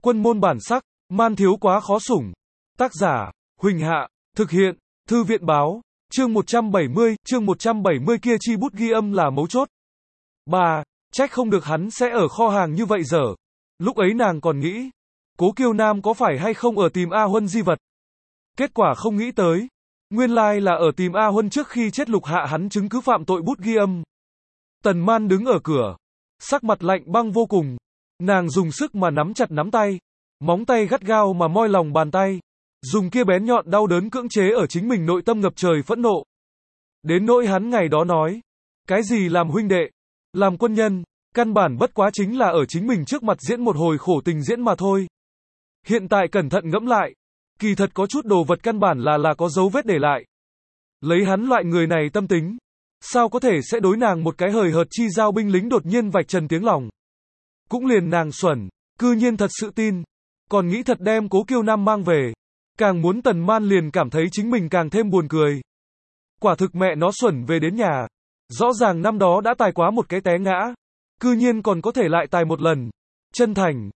Quân môn bản sắc, man thiếu quá khó sủng. Tác giả, Huỳnh Hạ, thực hiện, Thư viện báo, chương 170 kia chi bút ghi âm là mấu chốt. Trách không được hắn sẽ ở kho hàng như vậy dở. Lúc ấy nàng còn nghĩ, Cố Kiêu Nam có phải hay không ở tìm A Huân di vật. Kết quả không nghĩ tới, nguyên lai là ở tìm A Huân trước khi chết lục hạ hắn chứng cứ phạm tội bút ghi âm. Tần Man đứng ở cửa, sắc mặt lạnh băng vô cùng. Nàng dùng sức mà nắm chặt nắm tay, móng tay gắt gao mà moi lòng bàn tay, dùng kia bén nhọn đau đớn cưỡng chế ở chính mình nội tâm ngập trời phẫn nộ. Đến nỗi hắn ngày đó nói, cái gì làm huynh đệ, làm quân nhân, căn bản bất quá chính là ở chính mình trước mặt diễn một hồi khổ tình diễn mà thôi. Hiện tại cẩn thận ngẫm lại, kỳ thật có chút đồ vật căn bản là có dấu vết để lại. Lấy hắn loại người này tâm tính, sao có thể sẽ đối nàng một cái hời hợt chi giao binh lính đột nhiên vạch trần tiếng lòng. Cũng liền nàng xuẩn, cư nhiên thật sự tin, còn nghĩ thật đem Cố Kiêu Nam mang về. Càng muốn Tần Man liền cảm thấy chính mình càng thêm buồn cười. Quả thực mẹ nó xuẩn về đến nhà. Rõ ràng năm đó đã tài quá một cái té ngã, cư nhiên còn có thể lại tài một lần. Chân thành,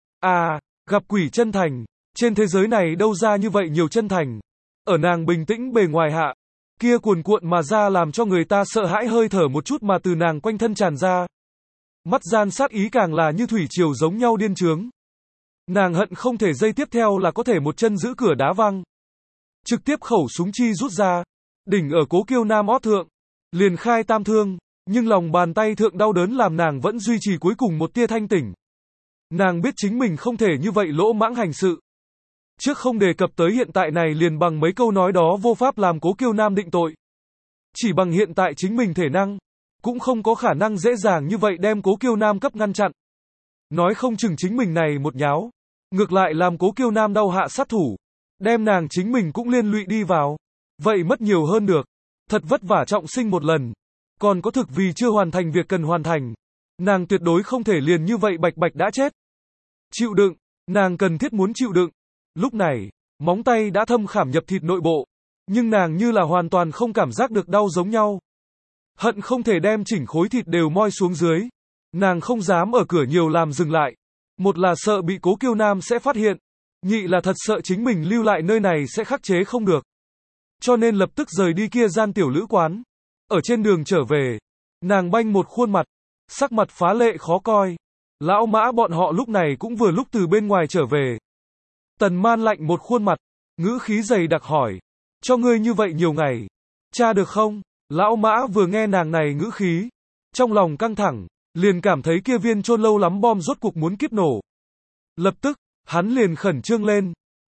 gặp quỷ chân thành, trên thế giới này đâu ra như vậy nhiều chân thành. Ở nàng bình tĩnh bề ngoài hạ, kia cuồn cuộn mà ra làm cho người ta sợ hãi hơi thở một chút mà từ nàng quanh thân tràn ra. Mắt gian sát ý càng là như thủy triều giống nhau điên trướng. Nàng hận không thể giây tiếp theo là có thể một chân giữ cửa đá văng. Trực tiếp khẩu súng chi rút ra, đỉnh ở Cố Kiêu Nam ót thượng, liền khai tam thương, nhưng lòng bàn tay thượng đau đớn làm nàng vẫn duy trì cuối cùng một tia thanh tỉnh. Nàng biết chính mình không thể như vậy lỗ mãng hành sự. Trước không đề cập tới hiện tại này liền bằng mấy câu nói đó vô pháp làm Cố Kiêu Nam định tội. Chỉ bằng hiện tại chính mình thể năng, cũng không có khả năng dễ dàng như vậy đem Cố Kiêu Nam cấp ngăn chặn. Nói không chừng chính mình này một nháo, ngược lại làm Cố Kiêu Nam đau hạ sát thủ, đem nàng chính mình cũng liên lụy đi vào. Vậy mất nhiều hơn được. Thật vất vả trọng sinh một lần. Còn có thực vì chưa hoàn thành việc cần hoàn thành. Nàng tuyệt đối không thể liền như vậy bạch bạch đã chết. Chịu đựng, nàng cần thiết muốn chịu đựng. Lúc này, móng tay đã thâm khảm nhập thịt nội bộ. Nhưng nàng như là hoàn toàn không cảm giác được đau giống nhau. Hận không thể đem chỉnh khối thịt đều moi xuống dưới. Nàng không dám ở cửa nhiều làm dừng lại. Một là sợ bị Cố Kiêu Nam sẽ phát hiện. Nhị là thật sợ chính mình lưu lại nơi này sẽ khắc chế không được. Cho nên lập tức rời đi kia gian tiểu lữ quán. Ở trên đường trở về, nàng banh một khuôn mặt, sắc mặt phá lệ khó coi. Lão Mã bọn họ lúc này cũng vừa lúc từ bên ngoài trở về. Tần Man lạnh một khuôn mặt, ngữ khí dày đặc hỏi, cho ngươi như vậy nhiều ngày, tra được không? Lão Mã vừa nghe nàng này ngữ khí, trong lòng căng thẳng, liền cảm thấy kia viên chôn lâu lắm bom rốt cuộc muốn kiếp nổ. Lập tức, hắn liền khẩn trương lên,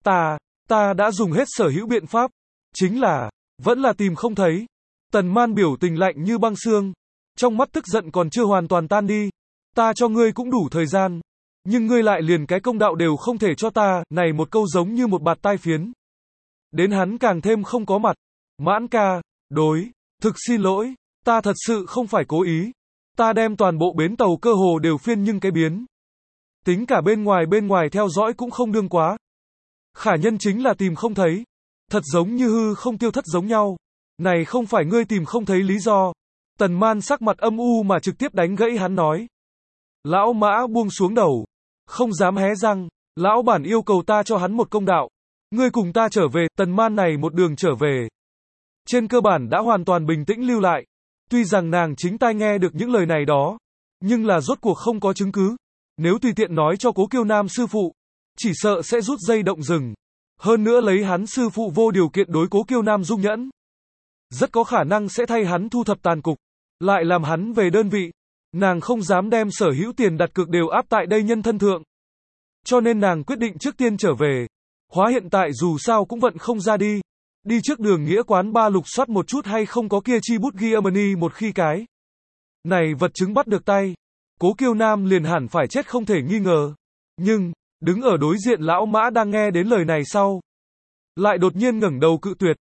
ta đã dùng hết sở hữu biện pháp, chính là, vẫn là tìm không thấy. Tần Man biểu tình lạnh như băng xương, trong mắt tức giận còn chưa hoàn toàn tan đi. Ta cho ngươi cũng đủ thời gian, nhưng ngươi lại liền cái công đạo đều không thể cho ta, này một câu giống như một bạt tai phiến. Đến hắn càng thêm không có mặt. Mãn ca, thực xin lỗi, ta thật sự không phải cố ý. Ta đem toàn bộ bến tàu cơ hồ đều phiên nhưng cái biến. Tính cả bên ngoài theo dõi cũng không đương quá. Khả nhân chính là tìm không thấy. Thật giống như hư không tiêu thất giống nhau. Này không phải ngươi tìm không thấy lý do. Tần Man sắc mặt âm u mà trực tiếp đánh gãy hắn nói. Lão Mã buông xuống đầu, không dám hé răng. Lão bản yêu cầu ta cho hắn một công đạo. Ngươi cùng ta trở về. Tần Man này một đường trở về, trên cơ bản đã hoàn toàn bình tĩnh lưu lại. Tuy rằng nàng chính tai nghe được những lời này đó, nhưng là rốt cuộc không có chứng cứ. Nếu tùy tiện nói cho Cố Kiêu Nam sư phụ, chỉ sợ sẽ rút dây động rừng. Hơn nữa lấy hắn sư phụ vô điều kiện đối Cố Kiêu Nam dung nhẫn, rất có khả năng sẽ thay hắn thu thập tàn cục, lại làm hắn về đơn vị. Nàng không dám đem sở hữu tiền đặt cược đều áp tại đây nhân thân thượng. Cho nên nàng quyết định trước tiên trở về. Hóa hiện tại dù sao cũng vận không ra đi. Đi trước đường nghĩa quán ba lục soát một chút hay không có kia chi bút ghi âm một khi cái này vật chứng bắt được tay, Cố Kiêu Nam liền hẳn phải chết không thể nghi ngờ. Nhưng, đứng ở đối diện Lão Mã đang nghe đến lời này sau, lại đột nhiên ngẩng đầu cự tuyệt.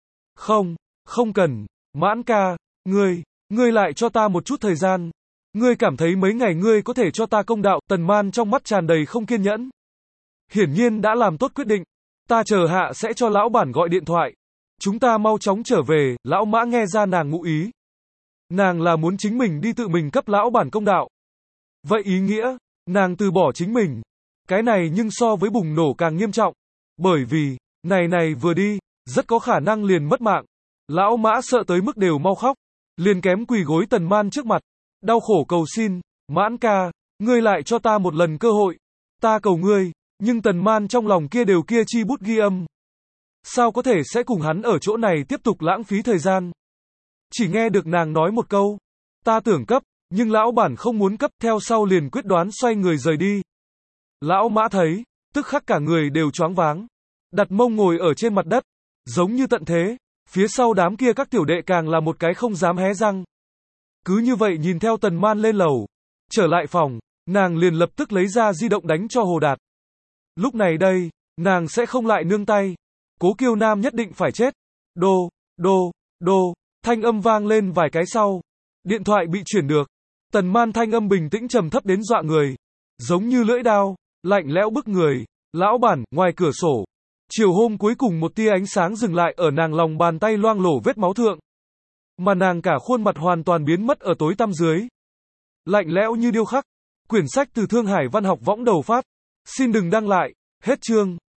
Không cần, Mãn ca, ngươi lại cho ta một chút thời gian. Ngươi cảm thấy mấy ngày ngươi có thể cho ta công đạo. Tần Man trong mắt tràn đầy không kiên nhẫn. Hiển nhiên đã làm tốt quyết định. Ta chờ hạ sẽ cho lão bản gọi điện thoại. Chúng ta mau chóng trở về. Lão Mã nghe ra nàng ngụ ý. Nàng là muốn chính mình đi tự mình cấp lão bản công đạo. Vậy ý nghĩa, nàng từ bỏ chính mình. Cái này nhưng so với bùng nổ càng nghiêm trọng. Bởi vì, này vừa đi, rất có khả năng liền mất mạng. Lão Mã sợ tới mức đều mau khóc. Liền kém quỳ gối Tần Man trước mặt. Đau khổ cầu xin, Mãn ca, ngươi lại cho ta một lần cơ hội. Ta cầu ngươi, nhưng Tần Man trong lòng kia đều kia chi bút ghi âm. Sao có thể sẽ cùng hắn ở chỗ này tiếp tục lãng phí thời gian. Chỉ nghe được nàng nói một câu. Ta tưởng cấp, nhưng lão bản không muốn cấp, theo sau liền quyết đoán xoay người rời đi. Lão Mã thấy, tức khắc cả người đều choáng váng. Đặt mông ngồi ở trên mặt đất, giống như tận thế, phía sau đám kia các tiểu đệ càng là một cái không dám hé răng. Cứ như vậy nhìn theo Tần Man lên lầu, trở lại phòng, nàng liền lập tức lấy ra di động đánh cho Hồ Đạt. Lúc này đây, nàng sẽ không lại nương tay. Cố Kiêu Nam nhất định phải chết. Đô, thanh âm vang lên vài cái sau. Điện thoại bị chuyển được. Tần Man thanh âm bình tĩnh trầm thấp đến dọa người. Giống như lưỡi dao, lạnh lẽo bức người. Lão bản, ngoài cửa sổ. Chiều hôm cuối cùng một tia ánh sáng dừng lại ở nàng lòng bàn tay loang lổ vết máu thượng. Mà nàng cả khuôn mặt hoàn toàn biến mất ở tối tăm dưới. Lạnh lẽo như điêu khắc. Quyển sách từ Thương Hải Văn học võng đầu phát. Xin đừng đăng lại. Hết chương.